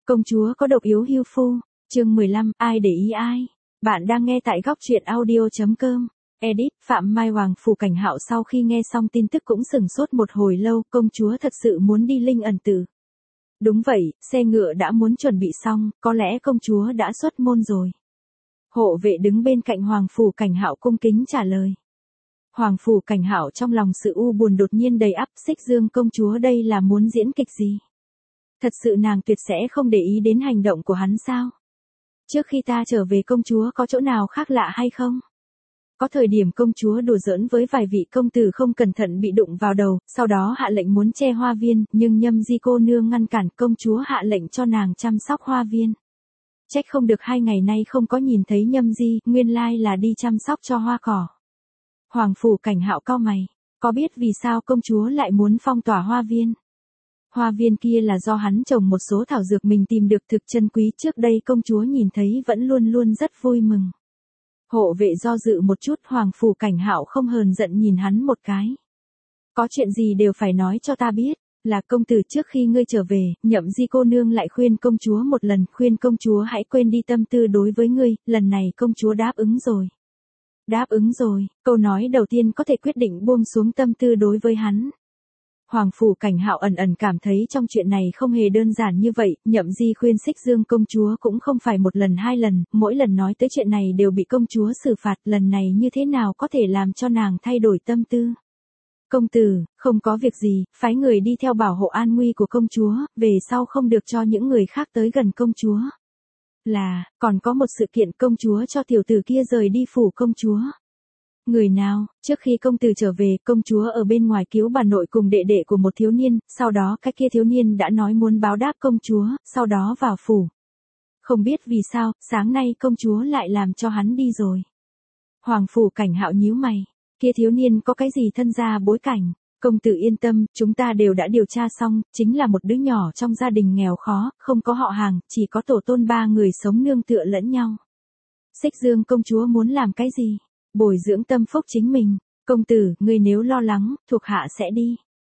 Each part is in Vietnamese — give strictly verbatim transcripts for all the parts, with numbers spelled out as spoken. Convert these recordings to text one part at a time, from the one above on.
Công chúa có độc yếu hưu phu, chương mười lăm, ai để ý ai? Bạn đang nghe tại góc truyện audio.com. Edit, Phạm Mai Hoàng Phủ Cảnh Hạo sau khi nghe xong tin tức cũng sửng sốt một hồi lâu, công chúa thật sự muốn đi Linh Ẩn Tử. Đúng vậy, xe ngựa đã muốn chuẩn bị xong, có lẽ công chúa đã xuất môn rồi. Hộ vệ đứng bên cạnh Hoàng Phủ Cảnh Hạo cung kính trả lời. Hoàng Phủ Cảnh Hạo trong lòng sự u buồn đột nhiên đầy ắp, Xích Dương công chúa đây là muốn diễn kịch gì? Thật sự nàng tuyệt sẽ không để ý đến hành động của hắn sao? Trước khi ta trở về công chúa có chỗ nào khác lạ hay không? Có thời điểm công chúa đùa giỡn với vài vị công tử không cẩn thận bị đụng vào đầu, sau đó hạ lệnh muốn che hoa viên, nhưng Nhâm Di cô nương ngăn cản, công chúa hạ lệnh cho nàng chăm sóc hoa viên. Trách không được hai ngày nay không có nhìn thấy Nhâm Di, nguyên lai là đi chăm sóc cho hoa cỏ. Hoàng Phủ Cảnh Hạo cau mày, có biết vì sao công chúa lại muốn phong tỏa hoa viên? Hoa viên kia là do hắn trồng một số thảo dược mình tìm được thực chân quý, trước đây công chúa nhìn thấy vẫn luôn luôn rất vui mừng. Hộ vệ do dự một chút, Hoàng Phủ Cảnh Hạo không hờn giận nhìn hắn một cái. Có chuyện gì đều phải nói cho ta biết, là công tử trước khi ngươi trở về, Nhậm Di cô nương lại khuyên công chúa một lần, khuyên công chúa hãy quên đi tâm tư đối với ngươi, lần này công chúa đáp ứng rồi. Đáp ứng rồi, câu nói đầu tiên có thể quyết định buông xuống tâm tư đối với hắn. Hoàng Phủ Cảnh Hạo ẩn ẩn cảm thấy trong chuyện này không hề đơn giản như vậy, Nhậm Di khuyên Xích Dương công chúa cũng không phải một lần hai lần, mỗi lần nói tới chuyện này đều bị công chúa xử phạt, lần này như thế nào có thể làm cho nàng thay đổi tâm tư. Công tử, không có việc gì, phái người đi theo bảo hộ an nguy của công chúa, về sau không được cho những người khác tới gần công chúa. Là, còn có một sự kiện công chúa cho tiểu tử kia rời đi phủ công chúa. Người nào, trước khi công tử trở về, công chúa ở bên ngoài cứu bà nội cùng đệ đệ của một thiếu niên, sau đó cái kia thiếu niên đã nói muốn báo đáp công chúa, sau đó vào phủ. Không biết vì sao, sáng nay công chúa lại làm cho hắn đi rồi. Hoàng Phủ Cảnh Hạo nhíu mày, kia thiếu niên có cái gì thân gia bối cảnh? Công tử yên tâm, chúng ta đều đã điều tra xong, chính là một đứa nhỏ trong gia đình nghèo khó, không có họ hàng, chỉ có tổ tôn ba người sống nương tựa lẫn nhau. Xích Dương công chúa muốn làm cái gì? Bồi dưỡng tâm phúc chính mình. Công tử, ngươi nếu lo lắng, thuộc hạ sẽ đi.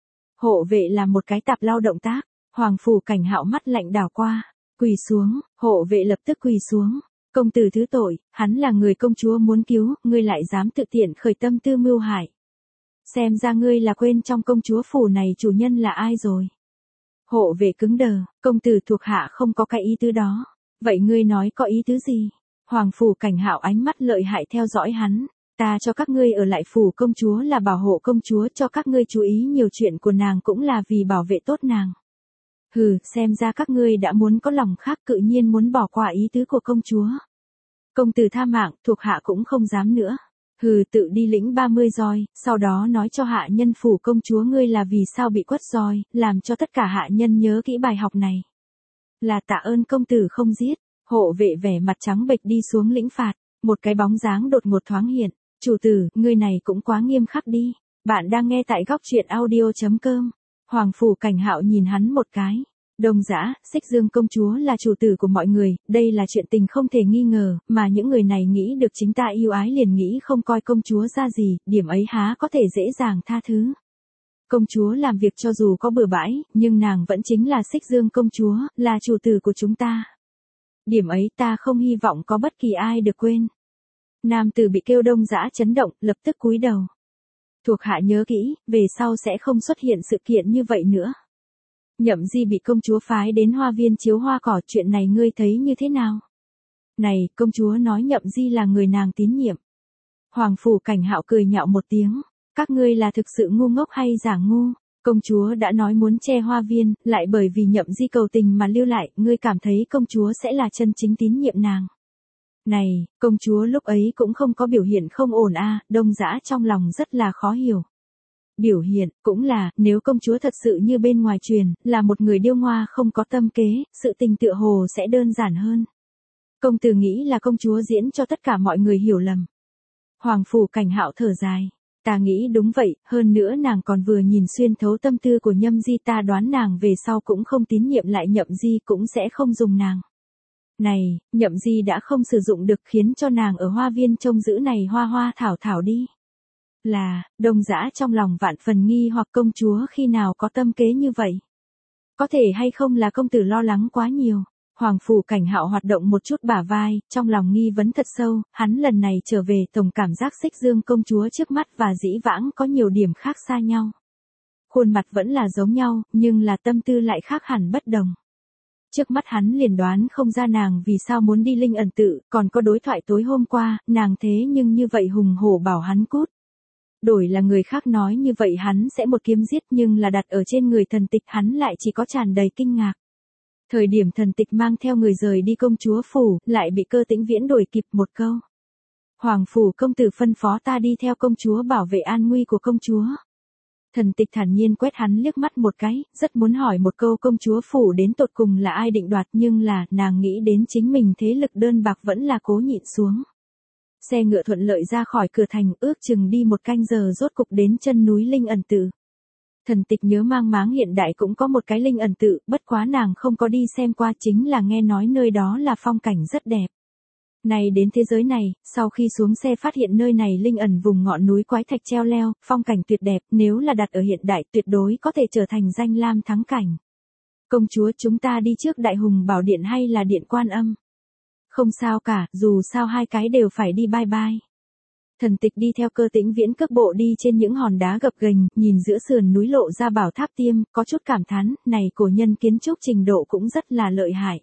Hộ vệ làm một cái tạp lao động tác. Hoàng Phủ Cảnh Hạo mắt lạnh đảo qua, quỳ xuống, hộ vệ lập tức quỳ xuống. Công tử thứ tội, hắn là người công chúa muốn cứu, ngươi lại dám tự tiện khởi tâm tư mưu hại. Xem ra ngươi là quên trong công chúa phủ này chủ nhân là ai rồi. Hộ vệ cứng đờ, công tử thuộc hạ không có cái ý tứ đó. Vậy ngươi nói có ý tứ gì? Hoàng Phủ Cảnh Hạo ánh mắt lợi hại theo dõi hắn. Ta cho các ngươi ở lại phủ công chúa là bảo hộ công chúa, cho các ngươi chú ý nhiều chuyện của nàng cũng là vì bảo vệ tốt nàng. Hừ, xem ra các ngươi đã muốn có lòng khác, cự nhiên muốn bỏ qua ý tứ của công chúa. Công tử tha mạng, thuộc hạ cũng không dám nữa. Hừ, tự đi lĩnh ba mươi roi, sau đó nói cho hạ nhân phủ công chúa ngươi là vì sao bị quất roi, làm cho tất cả hạ nhân nhớ kỹ bài học này. Là tạ ơn công tử không giết. Hộ vệ vẻ mặt trắng bệch đi xuống lĩnh phạt, một cái bóng dáng đột ngột thoáng hiện. Chủ tử, ngươi này cũng quá nghiêm khắc đi. Bạn đang nghe tại góc truyện audio.com. Hoàng Phủ Cảnh Hạo nhìn hắn một cái. Đông Dã, Xích Dương công chúa là chủ tử của mọi người, đây là chuyện tình không thể nghi ngờ, mà những người này nghĩ được chính ta yêu ái liền nghĩ không coi công chúa ra gì, điểm ấy há có thể dễ dàng tha thứ. Công chúa làm việc cho dù có bừa bãi, nhưng nàng vẫn chính là Xích Dương công chúa, là chủ tử của chúng ta. Điểm ấy ta không hy vọng có bất kỳ ai được quên. Nam tử bị kêu Đông Dã chấn động, lập tức cúi đầu. Thuộc hạ nhớ kỹ, về sau sẽ không xuất hiện sự kiện như vậy nữa. Nhậm Di bị công chúa phái đến hoa viên chiếu hoa cỏ, chuyện này ngươi thấy như thế nào? Này, công chúa nói Nhậm Di là người nàng tín nhiệm. Hoàng Phủ Cảnh Hạo cười nhạo một tiếng. Các ngươi là thực sự ngu ngốc hay giả ngu? Công chúa đã nói muốn che hoa viên, lại bởi vì Nhậm Di cầu tình mà lưu lại, ngươi cảm thấy công chúa sẽ là chân chính tín nhiệm nàng. Này, công chúa lúc ấy cũng không có biểu hiện không ổn a, à, Đông Dã trong lòng rất là khó hiểu. Biểu hiện, cũng là, nếu công chúa thật sự như bên ngoài truyền, là một người điêu ngoa không có tâm kế, sự tình tựa hồ sẽ đơn giản hơn. Công tử nghĩ là công chúa diễn cho tất cả mọi người hiểu lầm. Hoàng Phủ Cảnh Hạo thở dài. Ta nghĩ đúng vậy, hơn nữa nàng còn vừa nhìn xuyên thấu tâm tư của Nhâm Di, ta đoán nàng về sau cũng không tín nhiệm lại Nhậm Di, cũng sẽ không dùng nàng. Này, Nhậm Di đã không sử dụng được, khiến cho nàng ở hoa viên trông giữ này hoa hoa thảo thảo đi. Là, Đông Dã trong lòng vạn phần nghi hoặc công chúa khi nào có tâm kế như vậy. Có thể hay không là công tử lo lắng quá nhiều. Hoàng Phủ Cảnh Hạo hoạt động một chút bả vai, trong lòng nghi vấn thật sâu, hắn lần này trở về tổng cảm giác Xích Dương công chúa trước mắt và dĩ vãng có nhiều điểm khác xa nhau. Khuôn mặt vẫn là giống nhau, nhưng là tâm tư lại khác hẳn bất đồng. Trước mắt hắn liền đoán không ra nàng vì sao muốn đi linh ẩn tự, còn có đối thoại tối hôm qua, nàng thế nhưng như vậy hùng hổ bảo hắn cút. Đổi là người khác nói như vậy hắn sẽ một kiếm giết, nhưng là đặt ở trên người Thần Tịch hắn lại chỉ có tràn đầy kinh ngạc. Thời điểm Thần Tịch mang theo người rời đi công chúa phủ, lại bị Cơ Tĩnh Viễn đổi kịp một câu. Hoàng phủ công tử phân phó ta đi theo công chúa bảo vệ an nguy của công chúa. Thần Tịch thản nhiên quét hắn liếc mắt một cái, rất muốn hỏi một câu công chúa phủ đến tột cùng là ai định đoạt, nhưng là, nàng nghĩ đến chính mình thế lực đơn bạc vẫn là cố nhịn xuống. Xe ngựa thuận lợi ra khỏi cửa thành, ước chừng đi một canh giờ rốt cục đến chân núi Linh ẩn tự. Thần Tịch nhớ mang máng hiện đại cũng có một cái Linh ẩn tự, bất quá nàng không có đi xem qua, chính là nghe nói nơi đó là phong cảnh rất đẹp. Này đến thế giới này, sau khi xuống xe phát hiện nơi này linh ẩn vùng ngọn núi quái thạch treo leo, phong cảnh tuyệt đẹp, nếu là đặt ở hiện đại tuyệt đối có thể trở thành danh lam thắng cảnh. Công chúa, chúng ta đi trước Đại Hùng Bảo Điện hay là Điện Quan Âm? Không sao cả, dù sao hai cái đều phải đi bye bye. Thần Tịch đi theo Cơ Tĩnh Viễn cước bộ đi trên những hòn đá gập ghềnh, nhìn giữa sườn núi lộ ra bảo tháp tiêm, có chút cảm thán, này cổ nhân kiến trúc trình độ cũng rất là lợi hại.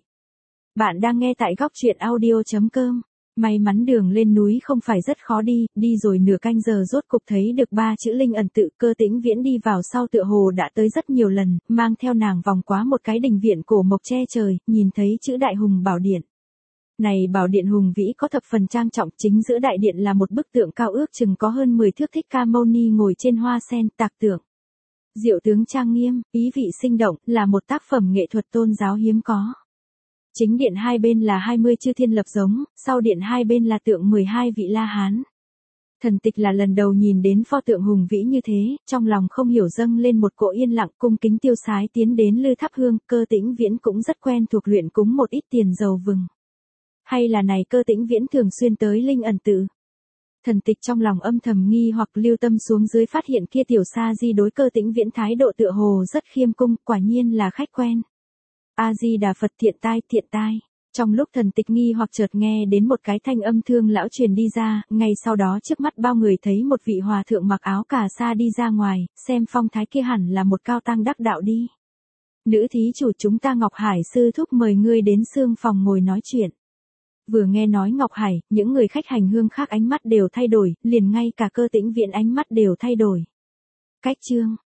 Bạn đang nghe tại góc truyện audio chấm com. May mắn đường lên núi không phải rất khó đi, đi rồi nửa canh giờ rốt cục thấy được ba chữ linh ẩn tự. Cơ Tĩnh Viễn đi vào sau tựa hồ đã tới rất nhiều lần, mang theo nàng vòng qua một cái đình viện cổ mộc che trời, nhìn thấy chữ Đại Hùng Bảo Điện. Này bảo điện hùng vĩ có thập phần trang trọng, chính giữa đại điện là một bức tượng cao ước chừng có hơn mười thước Thích Ca Mâu Ni ngồi trên hoa sen tạc tượng. Diệu tướng trang nghiêm, ý vị sinh động, là một tác phẩm nghệ thuật tôn giáo hiếm có. Chính điện hai bên là hai mươi chư thiên lập giống, sau điện hai bên là tượng mười hai vị La Hán. Thần Tịch là lần đầu nhìn đến pho tượng hùng vĩ như thế, trong lòng không hiểu dâng lên một cỗ yên lặng, cung kính tiêu sái tiến đến lư thắp hương. Cơ Tĩnh Viễn cũng rất quen thuộc luyện cúng một ít tiền dầu vừng. Hay là này Cơ Tĩnh Viễn thường xuyên tới linh ẩn tự? Thần Tịch trong lòng âm thầm nghi hoặc lưu tâm xuống dưới phát hiện kia tiểu sa di đối Cơ Tĩnh Viễn thái độ tựa hồ rất khiêm cung, quả nhiên là khách quen. A Di Đà Phật, thiện tai, thiện tai. Trong lúc Thần Tịch nghi hoặc chợt nghe đến một cái thanh âm thương lão truyền đi ra, ngay sau đó trước mắt bao người thấy một vị hòa thượng mặc áo cà sa đi ra ngoài, xem phong thái kia hẳn là một cao tăng đắc đạo đi. Nữ thí chủ, chúng ta Ngọc Hải sư thúc mời ngươi đến xương phòng ngồi nói chuyện. Vừa nghe nói Ngọc Hải, những người khách hành hương khác ánh mắt đều thay đổi, liền ngay cả Cơ Tĩnh Viễn ánh mắt đều thay đổi. Cách chương,